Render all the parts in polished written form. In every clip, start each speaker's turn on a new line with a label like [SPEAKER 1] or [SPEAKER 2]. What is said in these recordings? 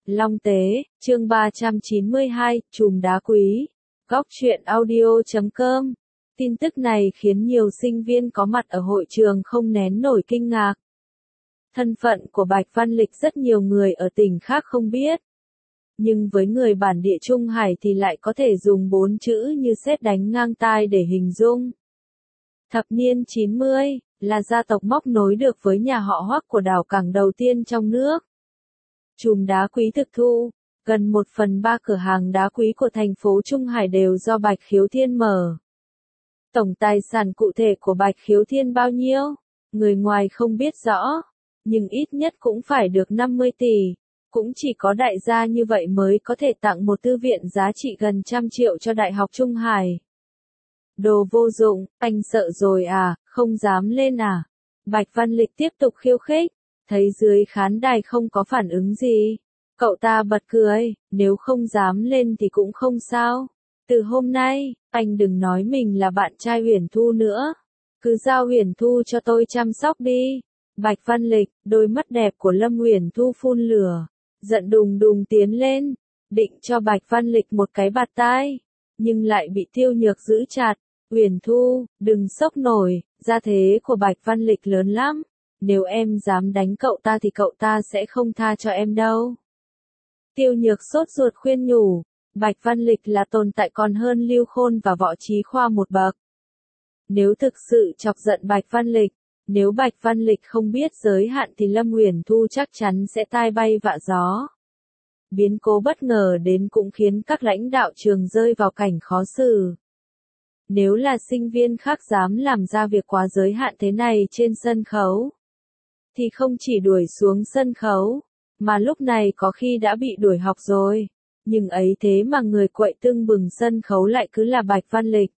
[SPEAKER 1] Long Tế, chương 392, Chùm Đá Quý. Góc truyện audio.com. Tin tức này khiến nhiều sinh viên có mặt ở hội trường không nén nổi kinh ngạc. Thân phận của Bạch Văn Lịch rất nhiều người ở tỉnh khác không biết. Nhưng với người bản địa Trung Hải thì lại có thể dùng 4 chữ như sét đánh ngang tai để hình dung. Thập niên 90, là gia tộc móc nối được với nhà họ Hoắc của đảo cảng đầu tiên trong nước. Chùm đá quý thực thu, gần 1/3 cửa hàng đá quý của thành phố Trung Hải đều do Bạch Khiếu Thiên mở. Tổng tài sản cụ thể của Bạch Khiếu Thiên bao nhiêu? Người ngoài không biết rõ, nhưng ít nhất cũng phải được 50 tỷ. Cũng chỉ có đại gia như vậy mới có thể tặng một thư viện giá trị gần 100 triệu cho Đại học Trung Hải. Đồ vô dụng, anh sợ rồi à, không dám lên à? Bạch Văn Lịch tiếp tục khiêu khích, thấy dưới khán đài không có phản ứng gì. Cậu ta bật cười, nếu không dám lên thì cũng không sao. Từ hôm nay, anh đừng nói mình là bạn trai Uyển Thu nữa. Cứ giao Uyển Thu cho tôi chăm sóc đi. Bạch Văn Lịch, đôi mắt đẹp của Lâm Uyển Thu phun lửa, giận đùng đùng tiến lên, định cho Bạch Văn Lịch một cái bạt tai, nhưng lại bị Tiêu Nhược giữ chặt. Uyển Thu, đừng sốc nổi, gia thế của Bạch Văn Lịch lớn lắm. Nếu em dám đánh cậu ta thì cậu ta sẽ không tha cho em đâu. Tiêu Nhược sốt ruột khuyên nhủ, Bạch Văn Lịch là tồn tại còn hơn Lưu Khôn và Võ Chí Khoa một bậc. Nếu thực sự chọc giận Bạch Văn Lịch, nếu Bạch Văn Lịch không biết giới hạn thì Lâm Uyển Thu chắc chắn sẽ tai bay vạ gió. Biến cố bất ngờ đến cũng khiến các lãnh đạo trường rơi vào cảnh khó xử. Nếu là sinh viên khác dám làm ra việc quá giới hạn thế này trên sân khấu, thì không chỉ đuổi xuống sân khấu, mà lúc này có khi đã bị đuổi học rồi. Nhưng ấy thế mà người quậy tưng bừng sân khấu lại cứ là Bạch Văn Lịch.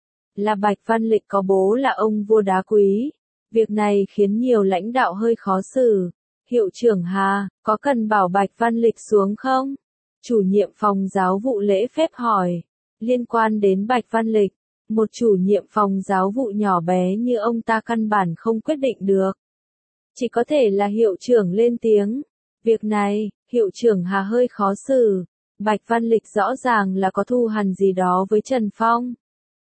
[SPEAKER 1] Là Bạch Văn Lịch có bố là ông vua đá quý. Việc này khiến nhiều lãnh đạo hơi khó xử. Hiệu trưởng Hà, có cần bảo Bạch Văn Lịch xuống không? Chủ nhiệm phòng giáo vụ lễ phép hỏi. Liên quan đến Bạch Văn Lịch, một chủ nhiệm phòng giáo vụ nhỏ bé như ông ta căn bản không quyết định được. Chỉ có thể là hiệu trưởng lên tiếng. Việc này, hiệu trưởng Hà hơi khó xử. Bạch Văn Lịch rõ ràng là có thù hằn gì đó với Trần Phong.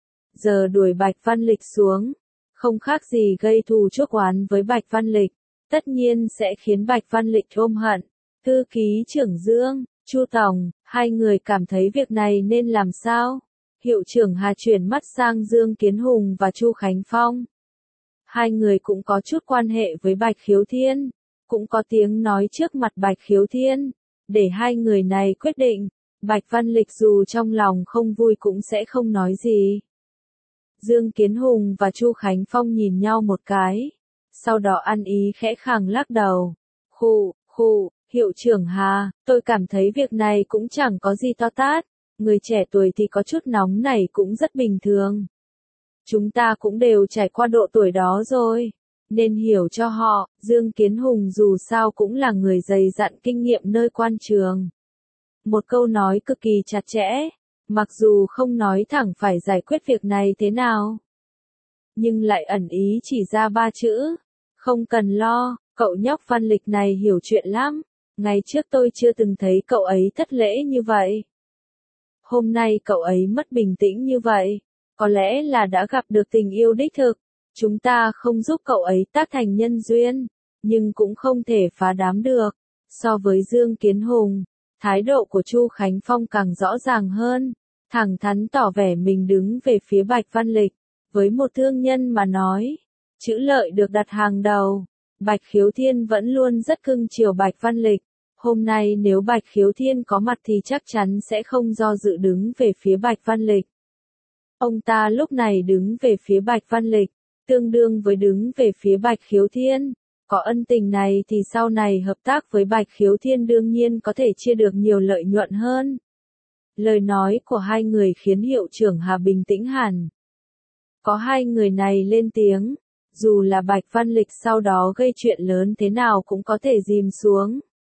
[SPEAKER 1] Giờ đuổi Bạch Văn Lịch xuống, không khác gì gây thù chuốc oán với Bạch Văn Lịch. Tất nhiên sẽ khiến Bạch Văn Lịch ôm hận. Thư ký trưởng Dương, Chu Tổng, hai người cảm thấy việc này nên làm sao? Hiệu trưởng Hà chuyển mắt sang Dương Kiến Hùng và Chu Khánh Phong. Hai người cũng có chút quan hệ với Bạch Khiếu Thiên, cũng có tiếng nói trước mặt Bạch Khiếu Thiên, để hai người này quyết định. Bạch Văn Lịch dù trong lòng không vui cũng sẽ không nói gì. Dương Kiến Hùng và Chu Khánh Phong nhìn nhau một cái, sau đó ăn ý khẽ khàng lắc đầu. Khụ, hiệu trưởng Hà, tôi cảm thấy việc này cũng chẳng có gì to tát, người trẻ tuổi thì có chút nóng nảy cũng rất bình thường. Chúng ta cũng đều trải qua độ tuổi đó rồi, nên hiểu cho họ. Dương Kiến Hùng dù sao cũng là người dày dặn kinh nghiệm nơi quan trường. Một câu nói cực kỳ chặt chẽ, mặc dù không nói thẳng phải giải quyết việc này thế nào, nhưng lại ẩn ý chỉ ra 3 chữ. Không cần lo, cậu nhóc Văn Lịch này hiểu chuyện lắm. Ngày trước tôi chưa từng thấy cậu ấy thất lễ như vậy. Hôm nay cậu ấy mất bình tĩnh như vậy, có lẽ là đã gặp được tình yêu đích thực. Chúng ta không giúp cậu ấy tác thành nhân duyên, nhưng cũng không thể phá đám được. So với Dương Kiến Hùng, thái độ của Chu Khánh Phong càng rõ ràng hơn, thẳng thắn tỏ vẻ mình đứng về phía Bạch Văn Lịch. Với một thương nhân mà nói, chữ lợi được đặt hàng đầu. Bạch Khiếu Thiên vẫn luôn rất cưng chiều Bạch Văn Lịch. Hôm nay nếu Bạch Khiếu Thiên có mặt thì chắc chắn sẽ không do dự đứng về phía Bạch Văn Lịch. Ông ta lúc này đứng về phía Bạch Văn Lịch, tương đương với đứng về phía Bạch Khiếu Thiên. Có ân tình này thì sau này hợp tác với Bạch Khiếu Thiên đương nhiên có thể chia được nhiều lợi nhuận hơn. Lời nói của hai người khiến hiệu trưởng Hà bình tĩnh hẳn. Có hai người này lên tiếng, dù là Bạch Văn Lịch sau đó gây chuyện lớn thế nào cũng có thể dìm xuống.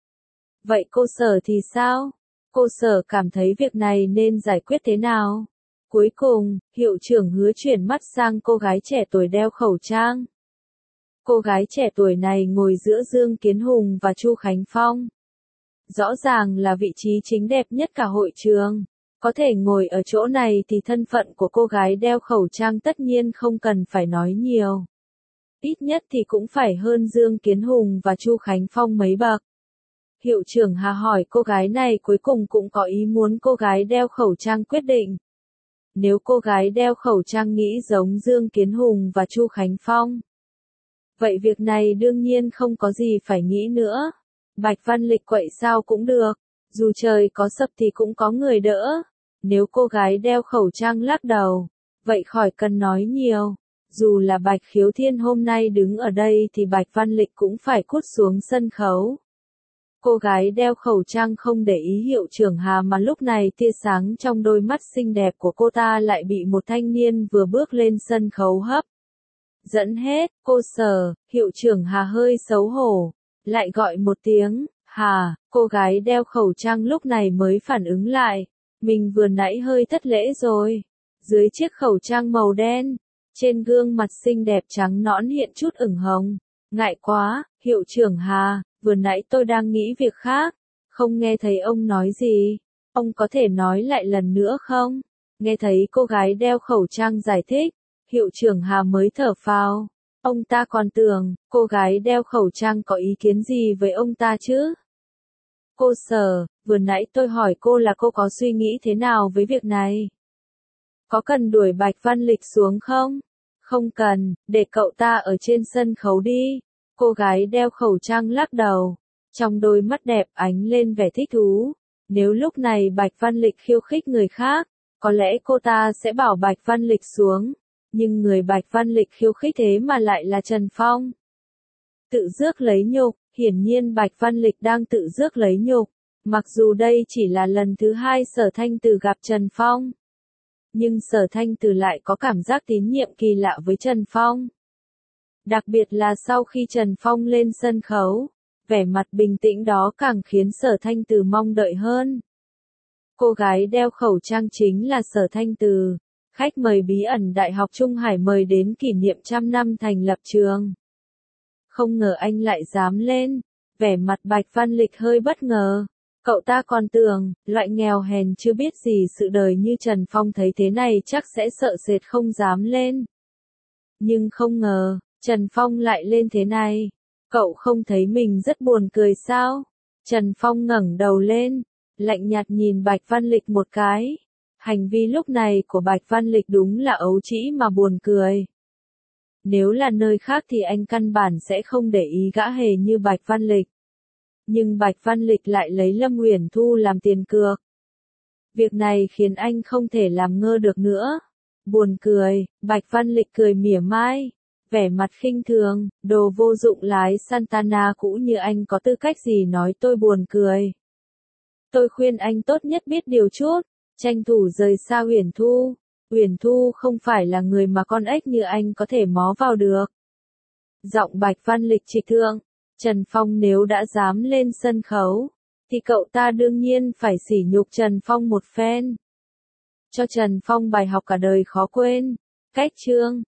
[SPEAKER 1] Vậy cô Sở thì sao? Cô Sở cảm thấy việc này nên giải quyết thế nào? Cuối cùng, hiệu trưởng Hứa chuyển mắt sang cô gái trẻ tuổi đeo khẩu trang. Cô gái trẻ tuổi này ngồi giữa Dương Kiến Hùng và Chu Khánh Phong. Rõ ràng là vị trí chính đẹp nhất cả hội trường. Có thể ngồi ở chỗ này thì thân phận của cô gái đeo khẩu trang tất nhiên không cần phải nói nhiều. Ít nhất thì cũng phải hơn Dương Kiến Hùng và Chu Khánh Phong mấy bậc. Hiệu trưởng Hà hỏi cô gái này cuối cùng cũng có ý muốn cô gái đeo khẩu trang quyết định. Nếu cô gái đeo khẩu trang nghĩ giống Dương Kiến Hùng và Chu Khánh Phong, vậy việc này đương nhiên không có gì phải nghĩ nữa. Bạch Văn Lịch quậy sao cũng được, dù trời có sập thì cũng có người đỡ. Nếu cô gái đeo khẩu trang lắc đầu, vậy khỏi cần nói nhiều. Dù là Bạch Khiếu Thiên hôm nay đứng ở đây thì Bạch Văn Lịch cũng phải cút xuống sân khấu. Cô gái đeo khẩu trang không để ý hiệu trưởng Hà mà lúc này tia sáng trong đôi mắt xinh đẹp của cô ta lại bị một thanh niên vừa bước lên sân khấu hấp dẫn hết. Cô Sở, hiệu trưởng Hà hơi xấu hổ, lại gọi một tiếng, Hà. Cô gái đeo khẩu trang lúc này mới phản ứng lại, mình vừa nãy hơi thất lễ rồi. Dưới chiếc khẩu trang màu đen, trên gương mặt xinh đẹp trắng nõn hiện chút ửng hồng. Ngại quá, hiệu trưởng Hà, vừa nãy tôi đang nghĩ việc khác, không nghe thấy ông nói gì. Ông có thể nói lại lần nữa không? Nghe thấy cô gái đeo khẩu trang giải thích, hiệu trưởng Hà mới thở phào. Ông ta còn tưởng, cô gái đeo khẩu trang có ý kiến gì với ông ta chứ? Cô Sở, vừa nãy tôi hỏi cô là cô có suy nghĩ thế nào với việc này? Có cần đuổi Bạch Văn Lịch xuống không? Không cần, để cậu ta ở trên sân khấu đi. Cô gái đeo khẩu trang lắc đầu, trong đôi mắt đẹp ánh lên vẻ thích thú. Nếu lúc này Bạch Văn Lịch khiêu khích người khác, có lẽ cô ta sẽ bảo Bạch Văn Lịch xuống. Nhưng người Bạch Văn Lịch khiêu khích thế mà lại là Trần Phong. Tự rước lấy nhục, hiển nhiên Bạch Văn Lịch đang tự rước lấy nhục. Mặc dù đây chỉ là lần thứ hai Sở Thanh Từ gặp Trần Phong, nhưng Sở Thanh Từ lại có cảm giác tín nhiệm kỳ lạ với Trần Phong. Đặc biệt là sau khi Trần Phong lên sân khấu, vẻ mặt bình tĩnh đó càng khiến Sở Thanh Từ mong đợi hơn. Cô gái đeo khẩu trang chính là Sở Thanh Từ, khách mời bí ẩn Đại học Trung Hải mời đến kỷ niệm 100 năm thành lập trường. Không ngờ anh lại dám lên, vẻ mặt Bạch Văn Lịch hơi bất ngờ. Cậu ta còn tưởng, loại nghèo hèn chưa biết gì sự đời như Trần Phong thấy thế này chắc sẽ sợ sệt không dám lên. Nhưng không ngờ, Trần Phong lại lên thế này. Cậu không thấy mình rất buồn cười sao? Trần Phong ngẩng đầu lên, lạnh nhạt nhìn Bạch Văn Lịch một cái. Hành vi lúc này của Bạch Văn Lịch đúng là ấu trĩ mà buồn cười. Nếu là nơi khác thì anh căn bản sẽ không để ý gã hề như Bạch Văn Lịch. Nhưng Bạch Văn Lịch lại lấy Lâm Uyển Thu làm tiền cược. Việc này khiến anh không thể làm ngơ được nữa. Buồn cười, Bạch Văn Lịch cười mỉa mai, vẻ mặt khinh thường, đồ vô dụng lái Santana cũ như anh có tư cách gì nói tôi buồn cười. Tôi khuyên anh tốt nhất biết điều chút, tranh thủ rời xa Uyển Thu. Uyển Thu không phải là người mà con ếch như anh có thể mó vào được. Giọng Bạch Văn Lịch trịch thượng. Trần Phong nếu đã dám lên sân khấu, thì cậu ta đương nhiên phải sỉ nhục Trần Phong một phen. Cho Trần Phong bài học cả đời khó quên. Cách chương